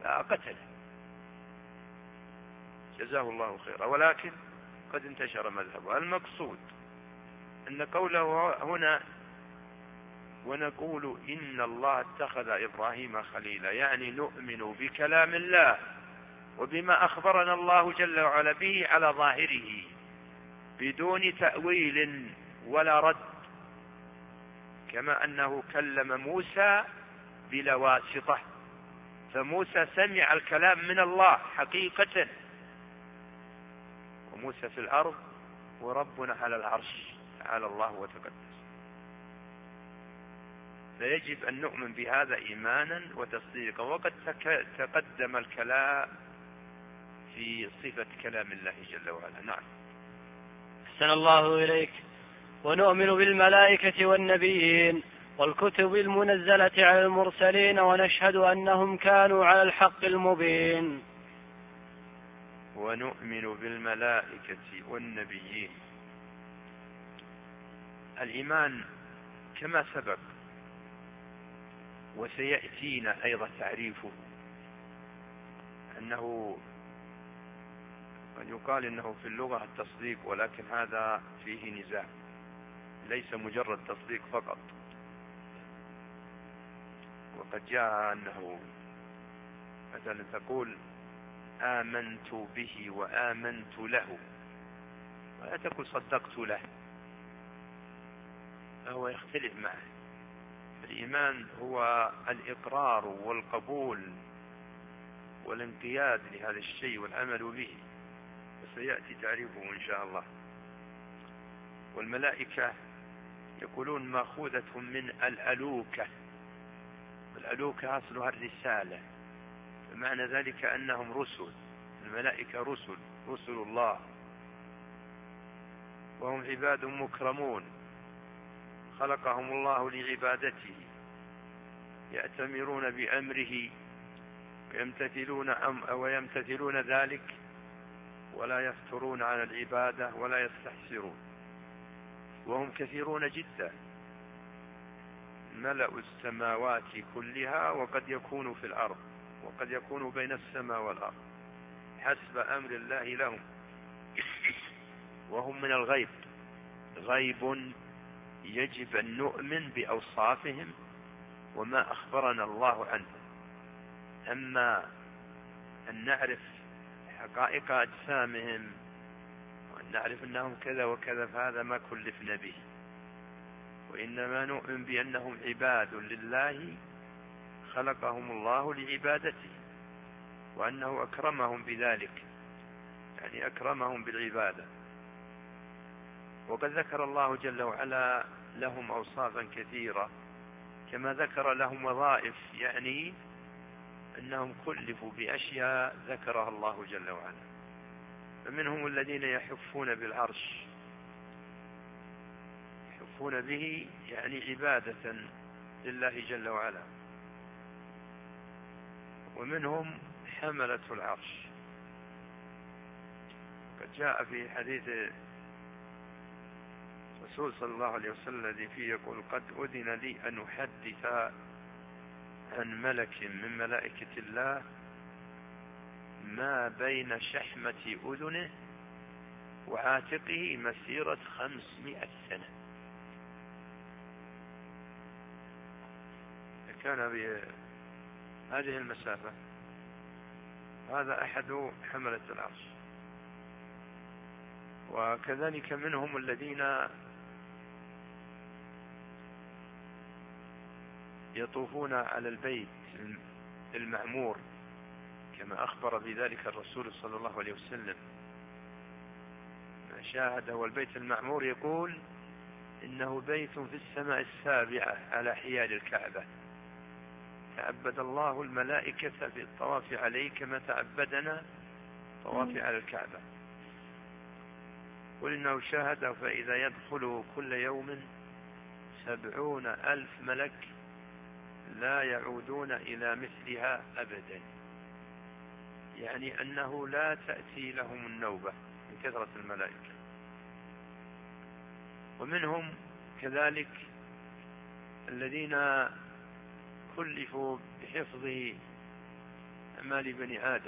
لا قتله جزاه الله خيرا. ولكن قد انتشر مذهبه. المقصود أن قوله هنا ونقول إن الله اتخذ إبراهيم خليلا، يعني نؤمن بكلام الله وبما أخبرنا الله جل وعلا به على ظاهره بدون تأويل ولا رد، كما أنه كلم موسى بلا واسطة، فموسى سمع الكلام من الله حقيقة، وموسى في الأرض وربنا على العرش تعالى الله وتقدس. فيجب أن نؤمن بهذا إيمانا وتصديقا. وقد تقدم الكلام في صفة كلام الله جل وعلا. نعم. أحسن الله إليك. ونؤمن بالملائكة والنبيين والكتب المنزلة على المرسلين ونشهد أنهم كانوا على الحق المبين. ونؤمن بالملائكة والنبيين. الإيمان كما سبق وسيأتينا أيضا تعريفه، أنه قد يقال إنه في اللغة التصديق، ولكن هذا فيه نزاع، ليس مجرد تصديق فقط. وقد جاء أنه مثلا تقول آمنت به وآمنت له، ولا تقول صدقت له، فهو يختلف معه. الإيمان هو الإقرار والقبول والانقياد لهذا الشيء والعمل به، وسيأتي تعريفه إن شاء الله. والملائكة يقولون مأخوذة من الألوكة، والألوكة أصلها الرسالة، فمعنى ذلك أنهم رسل. الملائكة رسل الله، وهم عباد مكرمون خلقهم الله لعبادته، يأتمرون بأمره ويمتثلون ذلك، ولا يفترون عن العبادة ولا يستحسرون، وهم كثيرون جدا، ملأ السماوات كلها، وقد يكون في الأرض، وقد يكون بين السماء والأرض حسب أمر الله لهم. وهم من الغيب، غيب يجب أن نؤمن بأوصافهم وما أخبرنا الله عنه. أما أن نعرف حقائق أجسامهم وأن نعرف أنهم كذا وكذا فهذا ما كلفنا به، وإنما نؤمن بأنهم عباد لله خلقهم الله لعبادته، وأنه أكرمهم بذلك، يعني أكرمهم بالعبادة. وقد ذكر الله جل وعلا لهم أوصافا كثيرة، كما ذكر لهم وظائف، يعني أنهم كلفوا بأشياء ذكرها الله جل وعلا. فمنهم الذين يحفون بالعرش، يحفون به يعني عبادة لله جل وعلا. ومنهم حملة العرش، قد جاء في حديث الرسول صلى الله عليه وسلم الذي فيه يقول قد أذن لي أن أحدث عن ملك من ملائكة الله ما بين شحمة أذنه وعاتقه مسيرة 500 سنة. كان بهذه المسافة. هذا أحد حملة العرش. وكذلك منهم الذين يطوفون على البيت المعمور، كما أخبر بذلك الرسول صلى الله عليه وسلم، ما شاهده. والبيت المعمور يقول إنه بيت في السماء السابعة على حيال الكعبة، تعبد الله الملائكة في الطواف عليه كما تعبدنا طواف على الكعبة. قل إنه شاهده فإذا يدخل كل يوم 70,000 ملك لا يعودون إلى مثلها أبدا، يعني أنه لا تأتي لهم النوبة من كثرة الملائكة. ومنهم كذلك الذين كلفوا بحفظ أعمال بني آدم،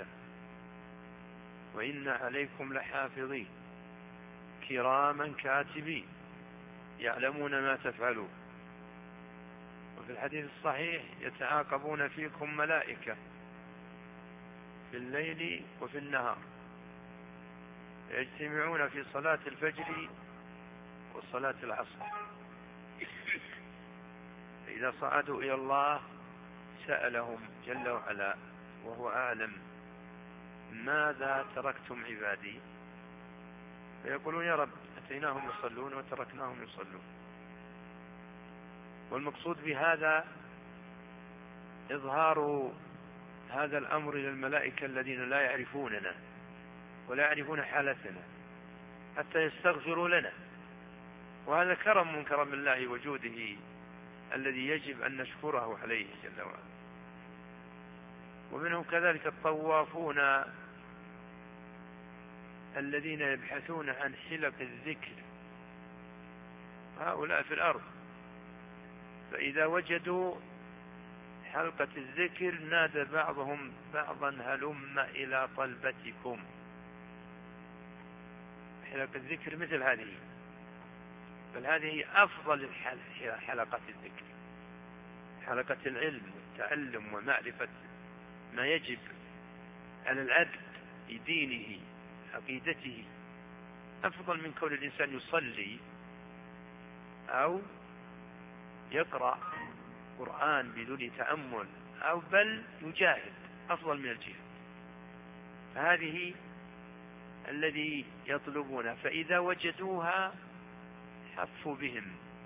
وإن عليكم لحافظين كراما كاتبين يعلمون ما تفعلون. وفي الحديث الصحيح يتعاقبون فيكم ملائكة في الليل وفي النهار، يجتمعون في صلاة الفجر وصلاة العصر، إذا صعدوا إلى الله سألهم جل وعلا وهو أعلم: ماذا تركتم عبادي؟ فيقولون: يا رب أتيناهم يصلون وتركناهم يصلون. والمقصود بهذا إظهار هذا الأمر للملائكة الذين لا يعرفوننا ولا يعرفون حالتنا حتى يستغفروا لنا، وهذا كرم من كرم الله وجوده الذي يجب أن نشكره عليه جل وعلا. ومنهم كذلك الطوافون الذين يبحثون عن حلق الذكر، هؤلاء في الأرض، فإذا وجدوا حلقة الذكر نادى بعضهم بعضا: هلم إلى طلبتكم. حلقة الذكر مثل هذه، بل هذه أفضل حلقة الذكر، حلقة العلم والتعلم ومعرفة ما يجب على العبد في دينه عقيدته، أفضل من كون الإنسان يصلي أو يقرأ قرآن بدون تأمل أو بل يجاهد، أفضل من الجهاد. فهذه الذي يطلبون، فإذا وجدوها حفوا بهم،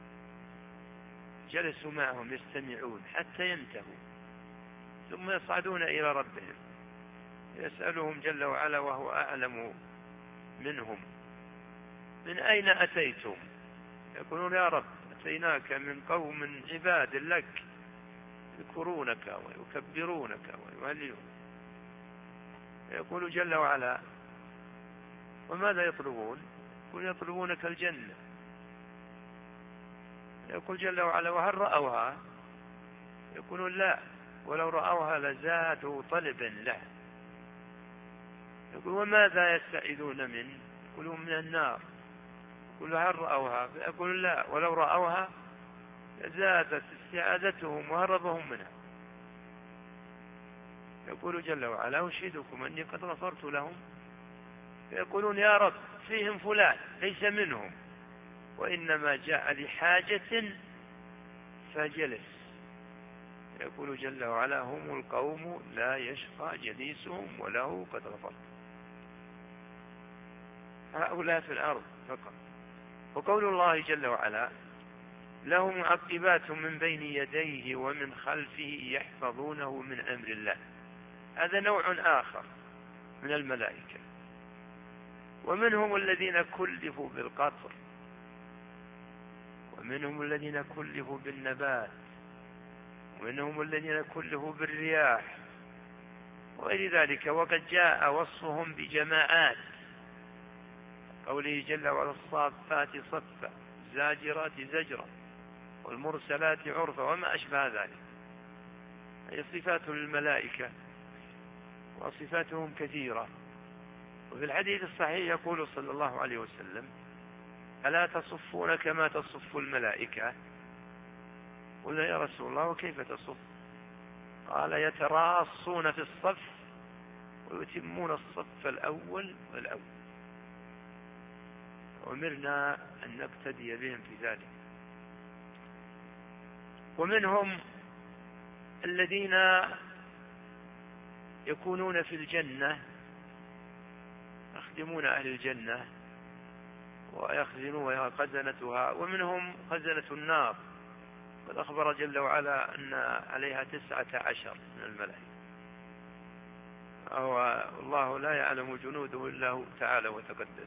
جلسوا معهم يستمعون حتى ينتهوا، ثم يصعدون إلى ربهم يسألهم جل وعلا وهو أعلم منهم: من أين أتيتم؟ يقولون: يا رب أتيناك من قوم عباد لك يذكرونك ويكبرونك ويهللون. يقول جل وعلا: وماذا يطلبون؟ يقول: يطلبونك الجنة. يقول جل وعلا: وهل رأوها؟ يقولون: لا، ولو رأوها لزادوا طلبا له. يقول: وماذا يستعيذون منه؟ يقولون: من النار. يقول: هل رأوها؟ يقول: لا، ولو رأوها زادت استعاذتهم وهربهم منها. يقول جل وعلا: أشهدكم أني قد غفرت لهم. يقولون: يا رب فيهم فلان ليس منهم وإنما جاء لحاجة فجلس. يقول جل وعلا: هم القوم لا يشقى جليسهم وله قد غفرت. هؤلاء في الأرض فقط. وقول الله جل وعلا: له معقبات من بين يديه ومن خلفه يحفظونه من أمر الله، هذا نوع آخر من الملائكة. ومنهم الذين كلفوا بالقطر، ومنهم الذين كلفوا بالنبات، ومنهم الذين كلفوا بالرياح وغير ذلك. وقد جاء وصفهم بجماعات، قوله جل وعلا: الصافات صفا الزاجرات زجرا والمرسلات عرفا وما أشبه ذلك. هي صفات للملائكة وصفاتهم كثيرة. وفي الحديث الصحيح يقول صلى الله عليه وسلم: ألا تصفون كما تصف الملائكة؟ قلنا: يا رسول الله وكيف تصف؟ قال: يتراصون في الصف ويتمون الصف الأول والأول. وأمرنا أن نقتدي بهم في ذلك. ومنهم الذين يكونون في الجنة يخدمون أهل الجنة ويخزنون خزنتها. ومنهم خزنة النار، قد أخبر جل وعلا أن عليها 19 من الملائكة، والله لا يعلم جنوده إلا هو تعالى وتقدس.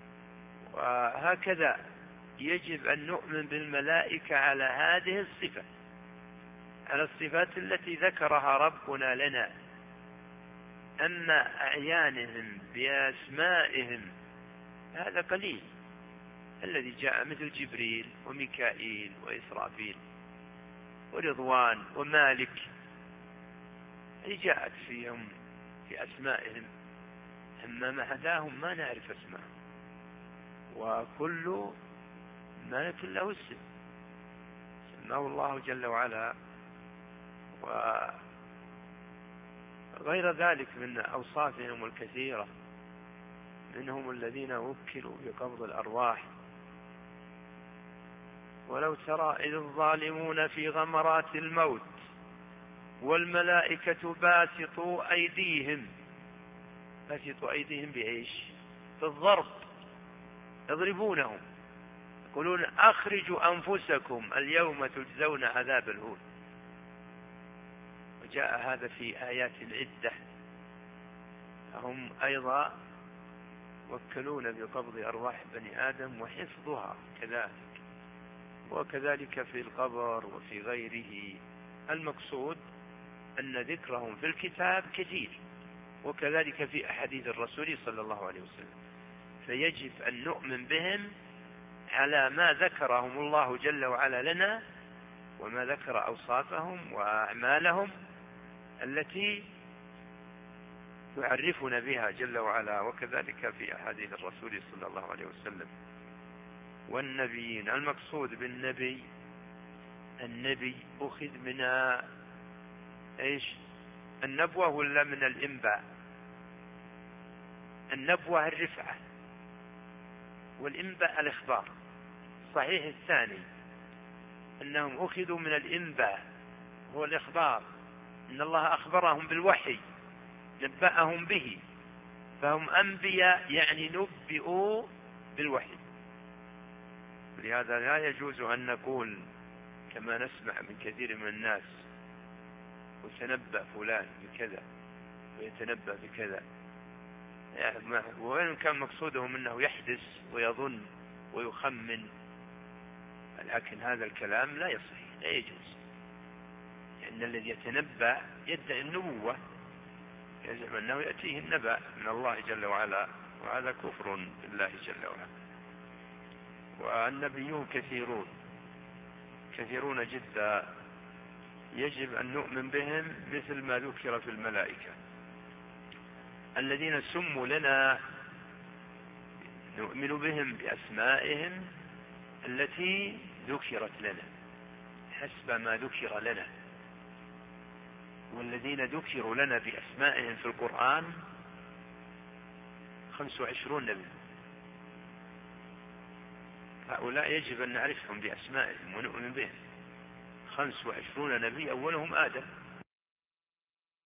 وهكذا يجب أن نؤمن بالملائكة على هذه الصفة، على الصفات التي ذكرها ربنا لنا. أما أعيانهم بأسمائهم هذا قليل، الذي جاء مثل جبريل وميكائيل وإسرافيل ورضوان ومالك، هذه جاءت فيهم بأسمائهم، أما ما هداهم ما نعرف أسمائهم، وكل ملك له اسم سماه الله جل وعلا. وغير ذلك من أوصافهم الكثيرة، منهم الذين وكلوا بقبض الأرواح. ولو ترى إذ الظالمون في غمرات الموت والملائكة باسطوا أيديهم بإيش؟ بالضرب، يضربونهم، يقولون أخرجوا أنفسكم اليوم تجزون عذاب الهون. وجاء هذا في آيات عدة. هم أيضا وكلون بقبض أرواح بني آدم وحفظها كذلك، وكذلك في القبر وفي غيره. المقصود أن ذكرهم في الكتاب كثير، وكذلك في أحاديث الرسول صلى الله عليه وسلم، فيجب أن نؤمن بهم على ما ذكرهم الله جل وعلا لنا، وما ذكر أوصافهم وأعمالهم التي يعرفنا بها جل وعلا، وكذلك في أحاديث الرسول صلى الله عليه وسلم. والنبيين، المقصود بالنبي النبي أخذ من إيش؟ النبوة ولا من الإنباء؟ النبوة الرفعة، والإنباء الإخبار. صحيح الثاني أنهم أخذوا من الإنباء، هو الإخبار، إن الله أخبرهم بالوحي، نبأهم به، فهم أنبياء، يعني نبئوا بالوحي. لهذا لا يجوز أن نقول كما نسمع من كثير من الناس وتنبأ فلان بكذا ويتنبأ بكذا، وإن كان مقصودهم أنه يحدث ويظن ويخمن، لكن هذا الكلام لا يصح، لا يجوز، لأن الذي يتنبأ يدعي النبوة، يجب أنه يأتيه النبأ من الله جل وعلا، وهذا كفر بالله جل وعلا. والنبيون كثيرون جدا، يجب أن نؤمن بهم مثل ما ذكر في الملائكة الذين سموا لنا، نؤمن بهم بأسمائهم التي ذكرت لنا حسب ما ذكر لنا. والذين ذكروا لنا بأسمائهم في القرآن 25 نبي، هؤلاء يجب أن نعرفهم بأسمائهم ونؤمن بهم. 25 نبي، أولهم آدم